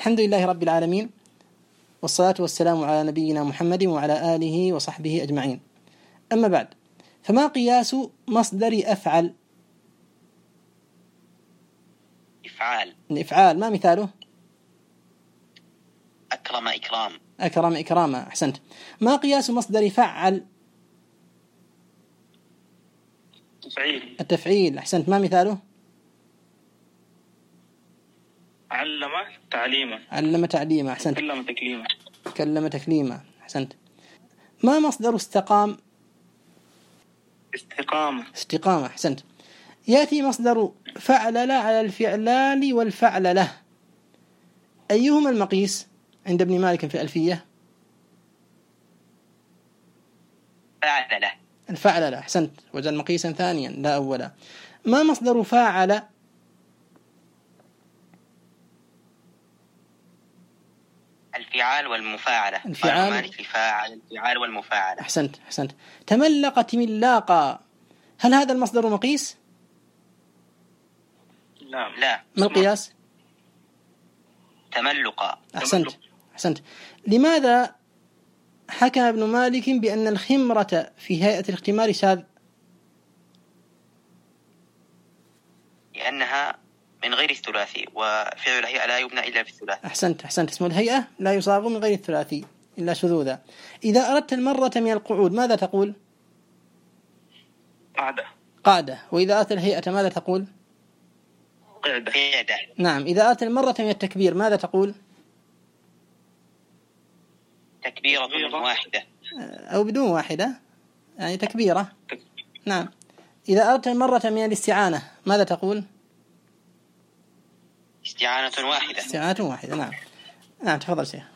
الحمد لله رب العالمين، والصلاة والسلام على نبينا محمد وعلى آله وصحبه أجمعين. أما بعد، فما قياس مصدر أفعل؟ إفعال ما مثاله؟ أكرم إكراما. أحسنت. ما قياس مصدر فعل؟ التفعيل. أحسنت. ما مثاله؟ علم تعليما. أحسنت. كلم تكليما. أحسنت. ما مصدر استقام؟ استقامة. أحسنت. يأتي مصدر فعلل على الفعلال والفعلله، أيهما المقيس عند ابن مالك في الألفية؟ الفعلله. أحسنت. وجعل مقيسا ثانيا لا أولا. ما مصدر فاعل؟ الفعال والمفاعلة. الفعال والمفاعلة. أحسنت. تملق تملاقا، هل هذا المصدر مقيس؟ لا. ما القياس؟ تملقا. أحسنت. لماذا حكم ابن مالك بأن الخمرة في هيئة الاختمار شاذ؟ لأنها من غير الثلاثي، وفعل الهيئة لا يبنى إلا بالثلاثي. أحسنت. اسم الهيئة لا يصاغ من غير الثلاثي إلا شذوذا. إذا أردت المرة من القعود ماذا تقول؟ قعدة. وإذا أردت الهيئة ماذا تقول؟ قعدة. نعم. إذا أردت المرة من التكبير ماذا تقول؟ تكبيرة واحدة أو بدون واحدة، يعني تكبيرة. نعم. إذا أردت المرة من الاستعانة ماذا تقول؟ استعانة واحدة. نعم. تفضل شيخ.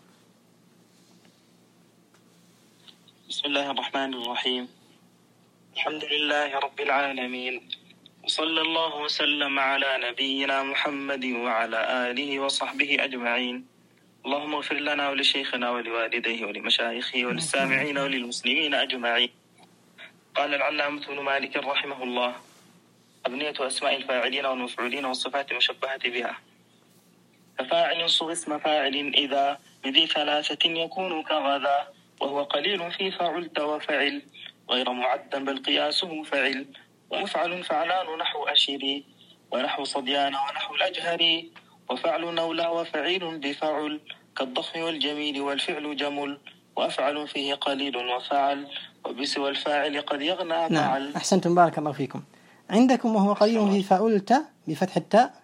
بسم الله الرحمن الرحيم. الحمد لله رب العالمين، وصلى الله وسلم على نبينا محمد وعلى آله وصحبه أجمعين. اللهم اغفر لنا ولشيخنا ولوالديه ولمشايخه وللسامعين وللمسلمين أجمعين. قال العلامة ابن مالك رحمه الله: أبنية أسماء الفاعلين والمفعولين والصفات المشبهة بها. ففاعل صغ اسم فاعل إذا بذي ثلاثة يكون كغذا، وهو قليل في فعلت وفعل، غير معد بل قياسه فعل. ومفعل فعلان نحو أشري، ونحو صديان ونحو الأجهري، وفعل نولى وفعيل بفعل، كالضخم والجميل والفعل جمل، وأفعل فيه قليل وفعل، وبسوى الفاعل قد يغنى فعل. نعم. أحسنتم، بارك الله فيكم. عندكم وهو قليل في فعلت بفتح التاء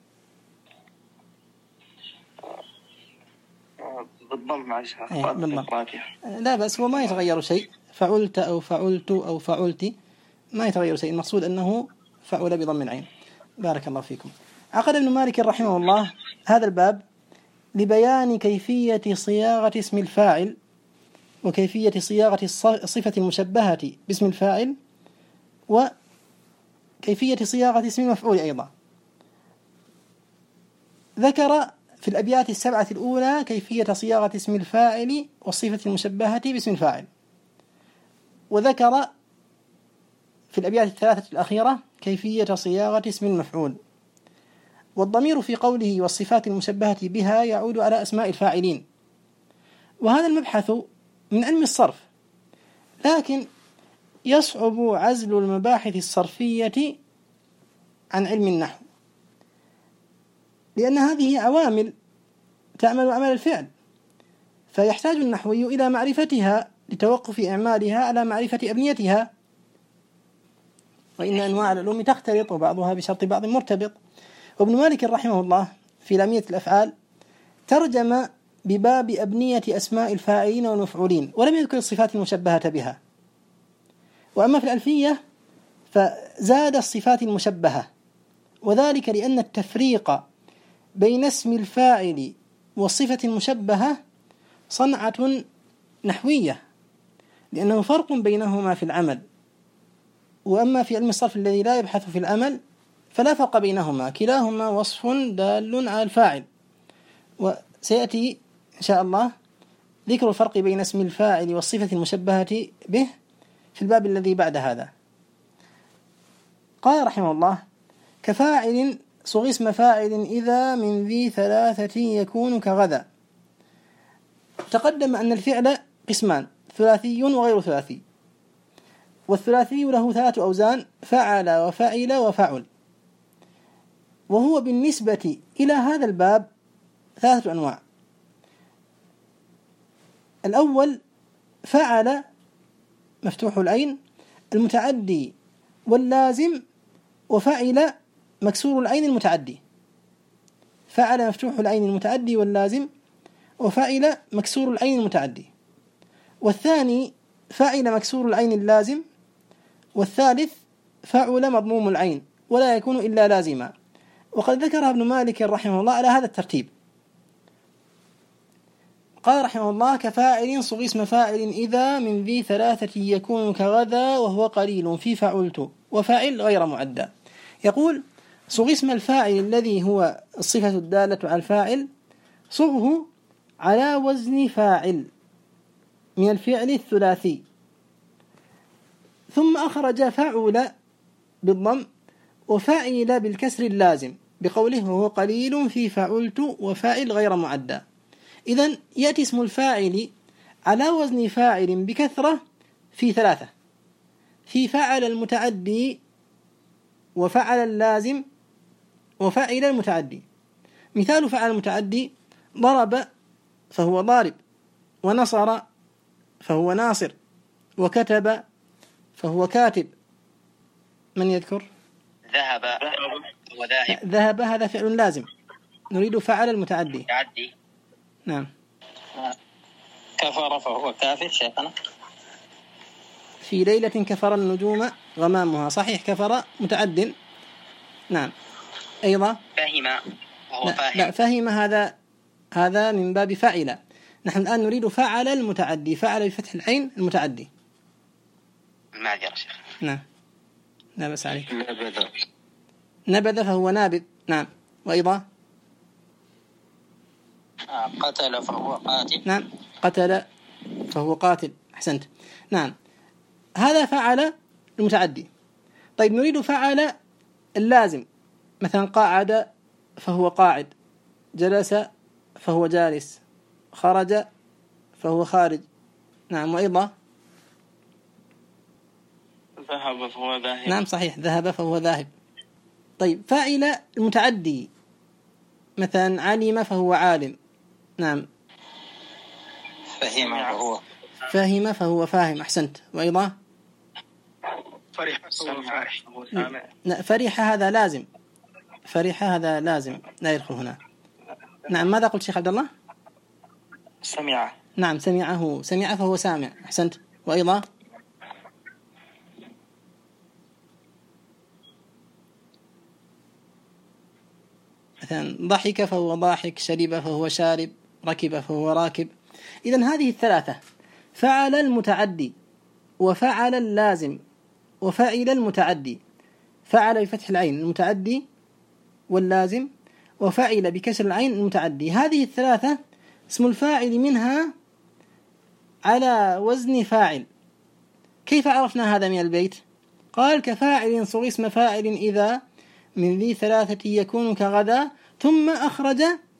بالضم عشها. لا بس هو ما يتغير شيء، فعلت أو فعلت أو فعلت ما يتغير شيء، المقصود أنه فعل بضم العين. بارك الله فيكم. عقد ابن مالك رحمه الله هذا الباب لبيان كيفية صياغة اسم الفاعل، وكيفية صياغة الصفة المشبهة باسم الفاعل، وكيفية صياغة اسم المفعول أيضا. ذكر في الأبيات 7 الأولى كيفية صياغة اسم الفاعل والصفة المشبهة باسم الفاعل، وذكر في الأبيات 3 الأخيرة كيفية صياغة اسم المفعول. والضمير في قوله والصفات المشبهة بها يعود على أسماء الفاعلين، وهذا المبحث من علم الصرف، لكن يصعب عزل المباحث الصرفية عن علم النحو، لأن هذه عوامل تعمل عمل الفعل، فيحتاج النحوي إلى معرفتها لتوقف إعمالها على معرفة أبنيتها، وإن أنواع العلوم تختلط وبعضها بشرط بعض مرتبط. وابن مالك رحمه الله في لامية الأفعال ترجم بباب أبنية أسماء الفاعلين والمفعولين، ولم يذكر الصفات المشبهة بها. وأما في الألفية فزاد الصفات المشبهة، وذلك لأن التفريق بين اسم الفاعل والصفة المشبهة صنعة نحوية، لأنه فرق بينهما في العمل. وأما في علم الصرف الذي لا يبحث في العمل فلا فرق بينهما، كلاهما وصف دال على الفاعل. وسيأتي إن شاء الله ذكر الفرق بين اسم الفاعل والصفة المشبهة به في الباب الذي بعد هذا. قال رحمه الله: كفاعل صغ اسم فاعل إذا من ذي ثلاثة يكون كغدا. تقدم أن الفعل قسمان، ثلاثي وغير ثلاثي، والثلاثي له 3 أوزان: فعل وفعل وفعل، وهو بالنسبة إلى هذا الباب 3 أنواع. الأول فعل مفتوح العين المتعدي واللازم، وفعل مكسور العين المتعدي. فعل مفتوح العين المتعدي واللازم، وفعل مكسور العين المتعدي. والثاني فعل مكسور العين اللازم. والثالث فعل مضموم العين ولا يكون إلا لازما. وقد ذكرها ابن مالك رحمه الله على هذا الترتيب. قال رحمه الله: كفاعل صغ اسم فاعل إذا من ذي 3 يكون كغدا وهو قليل في فعلت وفاعل غير معدى. يقول: صغ اسم الفاعل الذي هو الصفة الدالة على الفاعل، صغه على وزن فاعل من الفعل الثلاثي، ثم أخرج فعل بالضم وفاعل بالكسر اللازم بقوله وهو قليل في فعلت وفاعل غير معدى. إذن يأتي اسم الفاعل على وزن فاعل بكثرة في 3: في فعل المتعدي وفعل اللازم وفعل المتعدي. مثال فعل المتعدي: ضرب فهو ضارب، ونصر فهو ناصر، وكتب فهو كاتب. من يذكر؟ ذهب وذاهب. ذهب هذا فعل لازم، نريد فعل المتعدي. نعم. كفر فهو كافر شيخنا. في ليلة كفر النجوم غمامها، صحيح، كفر متعد. نعم. أيضا فهم وهو فاهم. لا، فهم هذا من باب فاعل. نحن الآن نريد فعل المتعدي، فعل بفتح العين المتعدي. معذرة شيخ. نعم، لا بس عليك. نبذ فهو نابذ. نعم. وأيضا قتل فهو قاتل. نعم، قتل فهو قاتل. أحسنت. نعم، هذا فعل المتعدي. طيب، نريد فعل اللازم، مثلا قاعد فهو قاعد، جلس فهو جالس، خرج فهو خارج. نعم. وأيضا ذهب فهو ذاهب. نعم، صحيح، ذهب فهو ذاهب. طيب، فاعل المتعدي، مثلا علم فهو عالم. نعم. فهم فهو فاهم. أحسنت. وأيضا فرح فهو فرح. فرح هذا لازم، فرح هذا لازم لا يدخل هنا. نعم. ماذا قلت شيخ عبد الله؟ سمع. نعم، سمع فهو سامع. أحسنت. وأيضا مثلا ضحك فهو ضاحك، شرب فهو شارب، ركب فهو راكب. إذن هذه 3: فعل المتعدي وفعل اللازم وفعل المتعدي. فعل بفتح العين المتعدي واللازم، وفعل بكسر العين المتعدي. هذه 3 اسم الفاعل منها على وزن فاعل. كيف عرفنا هذا من البيت؟ قال: كفاعل صغ اسم فاعل إذا من ذي 3 يكون كغدا، ثم أخرج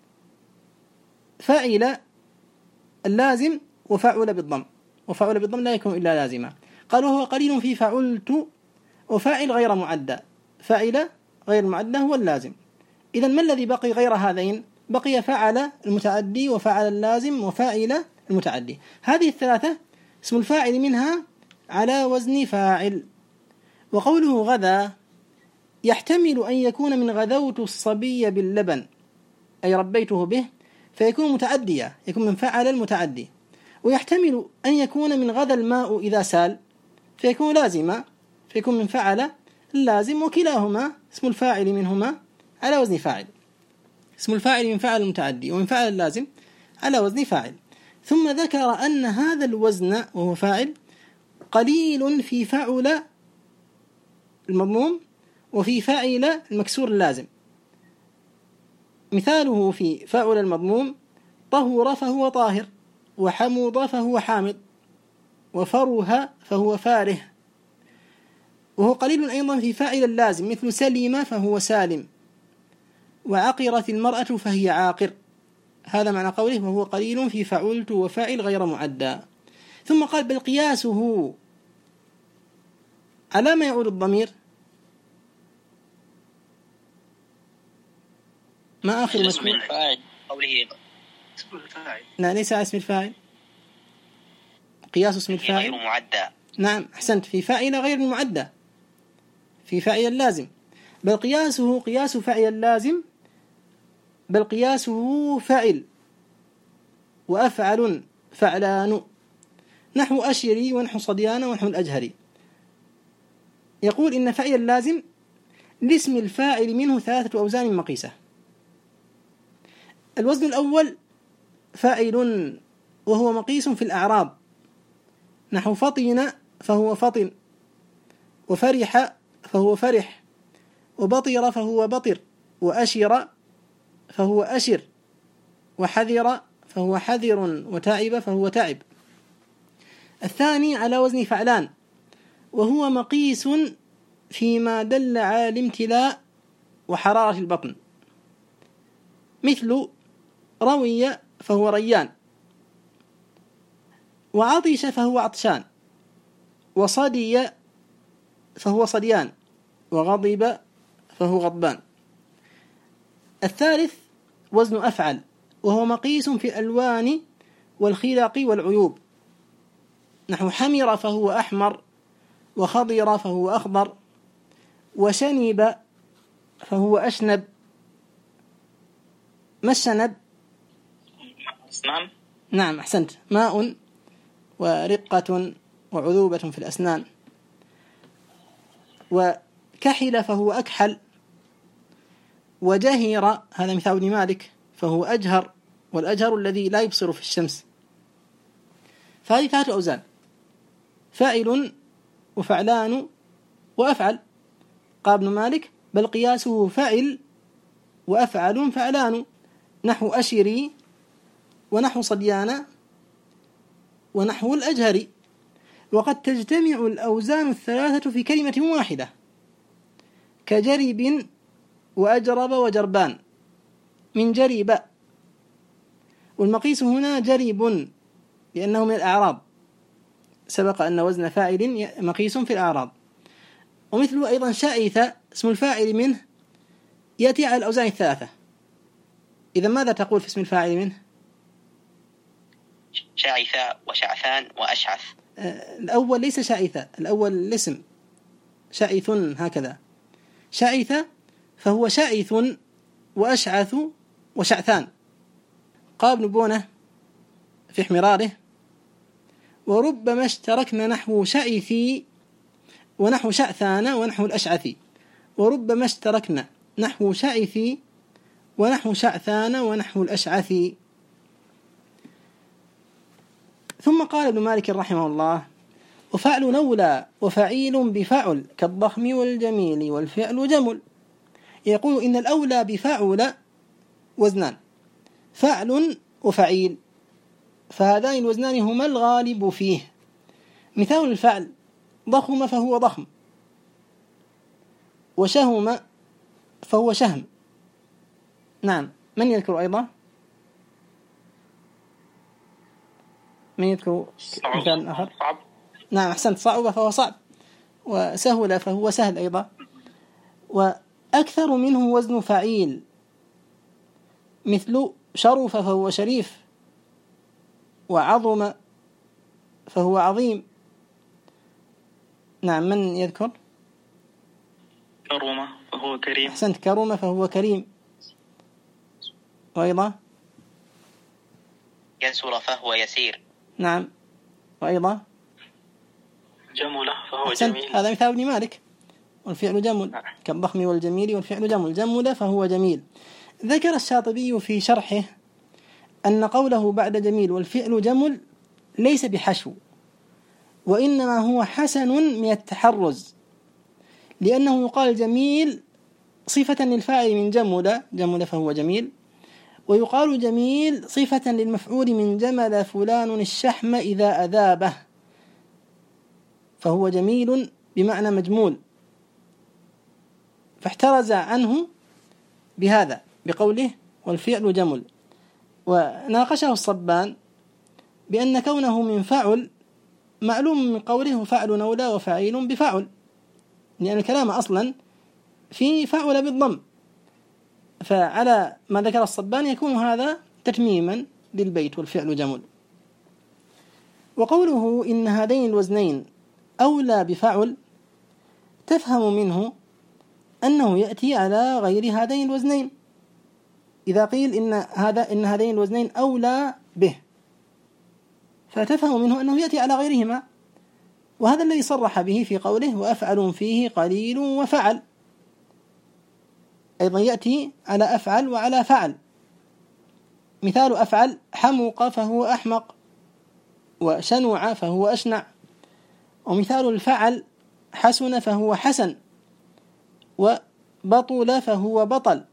فاعل اللازم وفعل بالضم، وفعل بالضم لا يكون إلا لازما. قال: وهو قليل في فعلت وفاعل غير معدى. فاعل غير معدى هو اللازم. إذن ما الذي بقي غير هذين؟ بقي فعل المتعدي وفعل اللازم وفاعل المتعدي. هذه 3 اسم الفاعل منها على وزن فاعل. وقوله غدا يحتمل أن يكون من غذوت الصبي باللبن، أي ربيته به، فيكون متعديا، يكون من فعل المتعدي. ويحتمل أن يكون من غذا الماء إذا سال، فيكون لازما، فيكون من فعل اللازم. وكلاهما اسم الفاعل منهما على وزن فاعل. اسم الفاعل من فعل المتعدي ومن فعل اللازم على وزن فاعل. ثم ذكر أن هذا الوزن وهو فاعل قليل في فعل المضموم وفي فاعل المكسور اللازم. مثاله في فاعل المضموم: طهر فهو طاهر، وحمض فهو حامض، وفره فهو فاره. وهو قليل أيضا في فاعل اللازم، مثل سلم فهو سالم، وعقرت المرأة فهي عاقر. هذا معنى قوله وهو قليل في فعلت وفاعل غير معدى. ثم قال بل قياسه على ما يعود الضمير. ما آخر اسم مذكور؟ الفاعل قوله اسم الفاعل. لا ليس اسم الفاعل، قياس اسم الفاعل غير معدى. نعم أحسنت، في فاعل غير المعدى، في فاعل اللازم. بل قياسه قياس فاعل اللازم، بل قياسه فاعل وأفعل فعلان نحو أشري ونحو صديان ونحو الأجهري. يقول إن فاعل اللازم لاسم الفاعل منه 3 أوزان مقيسة. الوزن الأول فاعل وهو مقيس في الأعراب، نحو فطن فهو فطن، وفرح فهو فرح، وبطر فهو بطر، وأشر فهو أشر، وحذر فهو حذر، وتعب فهو تعب. الثاني على وزن فعلان وهو مقيس فيما دل على الامتلاء وحرارة البطن، مثل روي فهو ريان، وعطش فهو عطشان، وصدي فهو صديان، وغضب فهو غضبان. الثالث وزن أفعل وهو مقيس في الألوان والخلق والعيوب، نحو حمر فهو أحمر، وخضر فهو أخضر، وشنب فهو أشنب. ما الشنب؟ أسنان. نعم أحسنت، ماء ورقة وعذوبة في الأسنان. وكحل فهو أكحل، وجهر هذا مثال ابن مالك فهو أجهر، والأجهر الذي لا يبصر في الشمس. فهذه 3 أوزان، فاعل وفعلان وأفعل. قال ابن مالك بل قياسه فعل وأفعل فعلان نحو أشري ونحو صديان ونحو الأجهري. وقد تجتمع الأوزان ال3 في كلمة واحدة، كجرب وأجرب وجربان من جرب. والمقيس هنا جرب لأنه من الأعراب، سبق أن وزن فاعل مقيس في الأعراب. ومثله أيضا شائث اسم الفاعل منه يأتي على الأوزان ال3. إذا ماذا تقول في اسم الفاعل منه؟ شاعث وشعثان وأشعث. الأول ليس شائث، الأول الاسم شائث هكذا. شائث فهو شائث وأشعث وشعثان. قال ابن بونة في حمراره وربما اشتركنا نحو شائثي ونحو شعثان ونحو الأشعثي. وربما اشتركنا نحو شائثي ونحو شعثان ونحو الأشعثي. ثم قال ابن مالك رحمه الله وفعل نولى وفعيل بفعل كالضخم والجميل والفعل جمل. يقول إن الأولى بفعل وزنان، فعل وفعيل، فهذان الوزنان هما الغالب فيه. مثال الفعل ضخم فهو ضخم، وشهم فهو شهم. نعم، من يذكر أيضا؟ من يذكر مثال آخر؟ صعب. نعم أحسنت، صعب فهو صعب، وسهل فهو سهل أيضا. وأكثر منه وزن فعيل، مثل شرف فهو شريف، وعظم فهو عظيم. نعم، من يذكر؟ كرم فهو كريم. أحسنت، كرم فهو كريم. وأيضا يسر فهو يسير. نعم، وأيضا جمل فهو أحسنت، جميل. هذا مثال ابن مالك. والفعل جمل كالضخم والجميل والفعل جمل. جمل فهو جميل. ذكر الشاطبي في شرحه أن قوله بعد جميل والفعل جمل ليس بحشو، وإنما هو حسن من التحرز، لأنه يقال جميل صفة للفاعل من جمل، جمل فهو جميل، ويقال جميل صفة للمفعول من جمل فلان الشحم إذا أذابه، فهو جميل بمعنى مجمول، فاحترز عنه بهذا. بقوله والفعل جمل. وناقشه الصبان بأن كونه من فعل معلوم من قوله فعل أولى وفعيل بفعل، لأن الكلام أصلا في فعل بالضم، فعلى ما ذكر الصبان يكون هذا تتميما للبيت والفعل جمل. وقوله إن هذين الوزنين أولى بفعل تفهم منه أنه يأتي على غير هذين الوزنين. إذا قيل إن هذين الوزنين أولى به، فتفهم منه أنه يأتي على غيرهما، وهذا الذي صرح به في قوله وأفعل فيه قليل وفعل، أيضا يأتي على أفعل وعلى فعل. مثال أفعل حمق فهو أحمق، وشنع فهو أشنع. ومثال الفعل حسن فهو حسن، وبطل فهو بطل،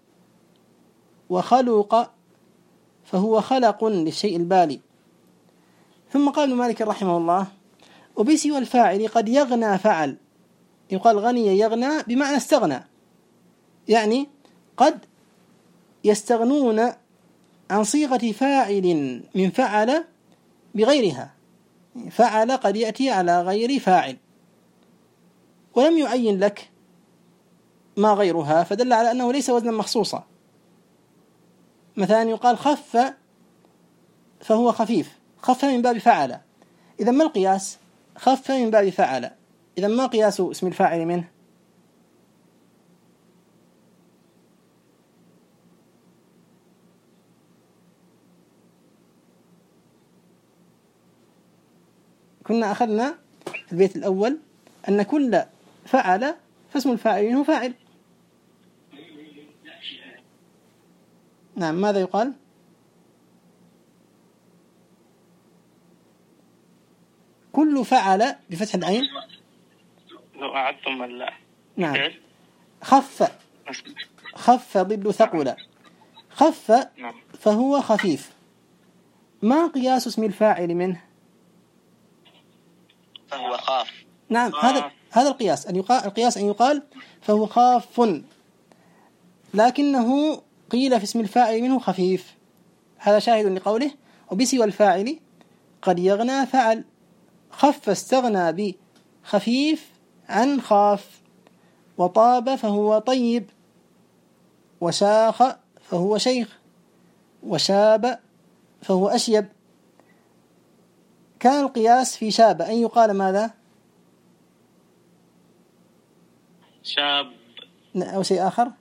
وخلق فهو خلق للشيء البالي. ثم قال ابن مالك رحمه الله وبسوى الفاعل قد يغنى فعل، يقال غني يغنى بمعنى استغنى، يعني قد يستغنون عن صيغة فاعل من فعل بغيرها. فعل قد يأتي على غير فاعل ولم يعين لك ما غيرها، فدل على أنه ليس وزنا مخصوصا. مثلا يقال خف فهو خفيف، خف من باب فعل، إذا ما القياس؟ خف من باب فعل، إذا ما قياس اسم الفاعل منه؟ كنا أخذنا البيت الأول أن كل فعل فاسم الفاعل منه فاعل. نعم، ماذا يقال؟ كل فعل بفتح العين. لو أعدتم الله. نعم. خف ضد ثقل، خف فهو خفيف، ما قياس اسم الفاعل منه؟ فهو خاف. نعم، هذا القياس، القياس أن يقال فهو خاف، لكنه قيل في اسم الفاعل منه خفيف. هذا شاهد لقوله وبسوى الفاعل قد يغنى فعل، خف استغنى بخفيف عن خاف، وطاب فهو طيب، وشاخ فهو شيخ، وشاب فهو أشيب. كان القياس في شاب أن يقال ماذا؟ شاب أو شيء آخر؟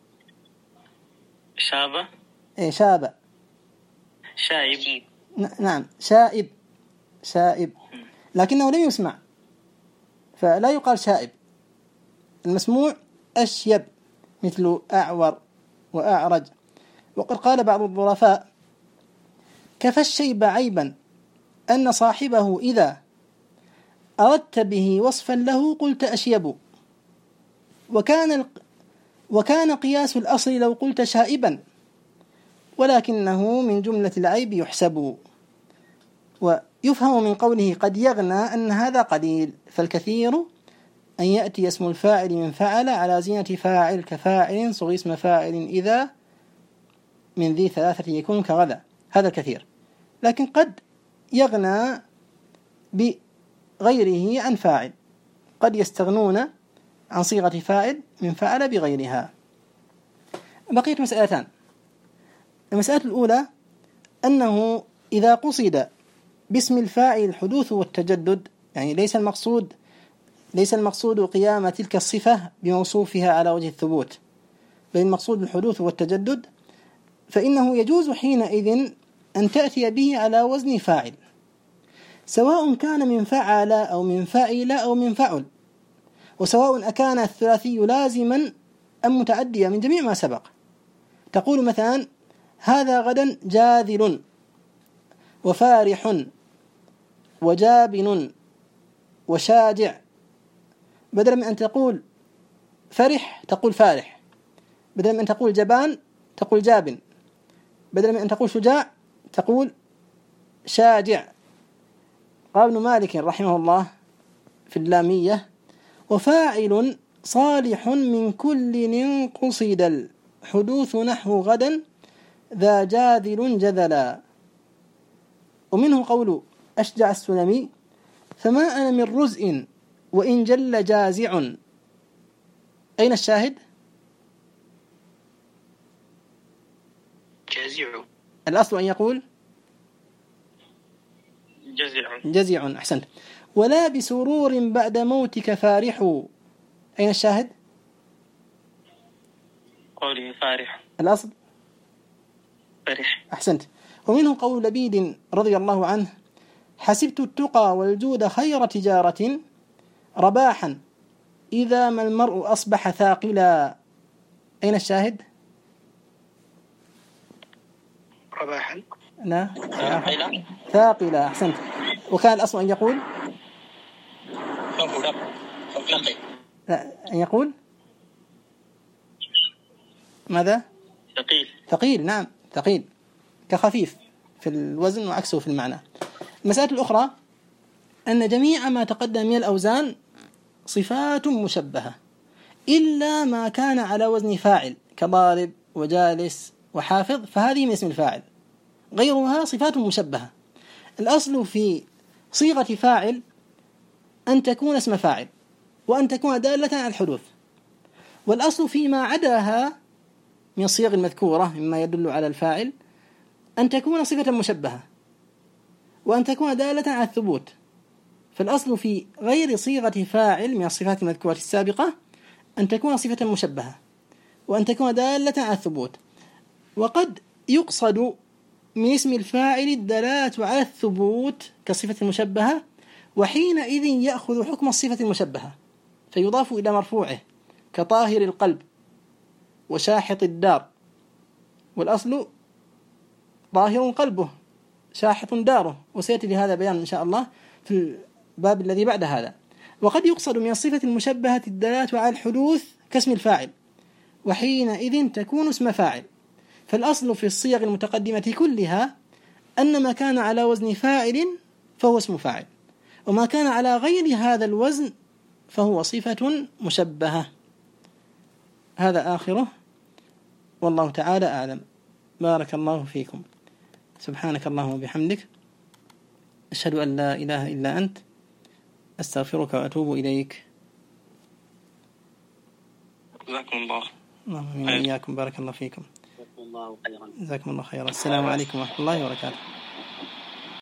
شابة. إيه، شاب. شايب. نعم، شائب، لكنه لم يسمع فلا يقال شائب. المسموع أشيب، مثل أعور وأعرج. وقد قال بعض الظرفاء كفى الشيب عيبا أن صاحبه إذا أردت به وصفا له قلت أشيب، وكان قياس الأصل لو قلت شائبا، ولكنه من جملة العيب يحسب. ويفهم من قوله قد يغنى أن هذا قليل، فالكثير أن يأتي اسم الفاعل من فعل على زينة فاعل، كفاعل صغي اسم فاعل إذا من ذي ثلاثة يكون كغدا، هذا الكثير. لكن قد يغنى بغيره عن فاعل، قد يستغنون عن صيغة فاعل من فعل بغيرها. بقيت مسألتان. المسألة الأولى أنه إذا قصد باسم الفاعل الحدوث والتجدد، يعني ليس المقصود قيام تلك الصفة بموصوفها على وجه الثبوت، بل المقصود الحدوث والتجدد، فإنه يجوز حينئذ أن تأتي به على وزن فاعل، سواء كان من فعل أو من فاعل أو من فعل، وسواء أكان الثلاثي لازما أم متعديا من جميع ما سبق. تقول مثلا هذا غدا جاذل وفارح وجابن وشاجع، بدلا من أن تقول فرح تقول فارح، بدلا من أن تقول جبان تقول جابن، بدلا من أن تقول شجاع تقول شاجع. قال ابن مالك رحمه الله في اللامية وفاعل صالح من كل انقصد حدوث نحو غدا ذا جاذل جذلا. ومنه قول أشجع السلمي: فما أنا من رزء وإن جل جازع. أين الشاهد؟ جازع. الأصل أن يقول جزع. أحسنت. ولا بسرور بعد موتك فارح. أين الشاهد؟ قوله فارح. الأصل فرح. أحسنت. ومنه قول لبيد رضي الله عنه: حسبت التقى والجود خير تجارة رباحا إذا ما المرء أصبح ثاقلا. أين الشاهد؟ رباحا. لا ثاقلا. أحسنت. وكان الأصل أن يقول لا، أن يقول ماذا؟ ثقيل. نعم ثقيل كخفيف في الوزن وعكسه في المعنى. المسألة الأخرى أن جميع ما تقدم من الأوزان صفات مشبهة إلا ما كان على وزن فاعل كضارب وجالس وحافظ، فهذه من اسم الفاعل، غيرها صفات مشبهة. الأصل في صيغة فاعل أن تكون اسم فاعل وأن تكون دالة على الحدوث، والأصل فيما عداها من الصيغ المذكورة مما يدل على الفاعل أن تكون صفة مشبهة وأن تكون دالة على الثبوت. فالأصل في غير صيغة فاعل من الصفات المذكورة السابقة أن تكون صفة مشبهة وأن تكون دالة على الثبوت. وقد يقصد من اسم الفاعل الدلالة على الثبوت كصفة المشبهة، وحينئذ يأخذ حكم الصفة المشبهة فيضاف إلى مرفوعه كطاهر القلب وشاحط الدار، والأصل طاهر قلبه شاحط داره، وسيأتي لهذا بيان إن شاء الله في الباب الذي بعد هذا. وقد يقصد من الصفة المشبهة الدلالة على الحدوث كاسم الفاعل، وحينئذ تكون اسم فاعل. فالأصل في الصيغ المتقدمة كلها أن ما كان على وزن فاعل فهو اسم فاعل، وما كان على غير هذا الوزن فهو صفة مشبهة. هذا آخره، والله تعالى أعلم. بارك الله فيكم. سبحانك اللهم وبحمدك، أشهد أن لا إله إلا أنت، أستغفرك وأتوب إليك. جزاكم الله. اللهم إياكم. بارك الله فيكم. جزاكم الله خيرا. السلام عليكم ورحمة الله وبركاته.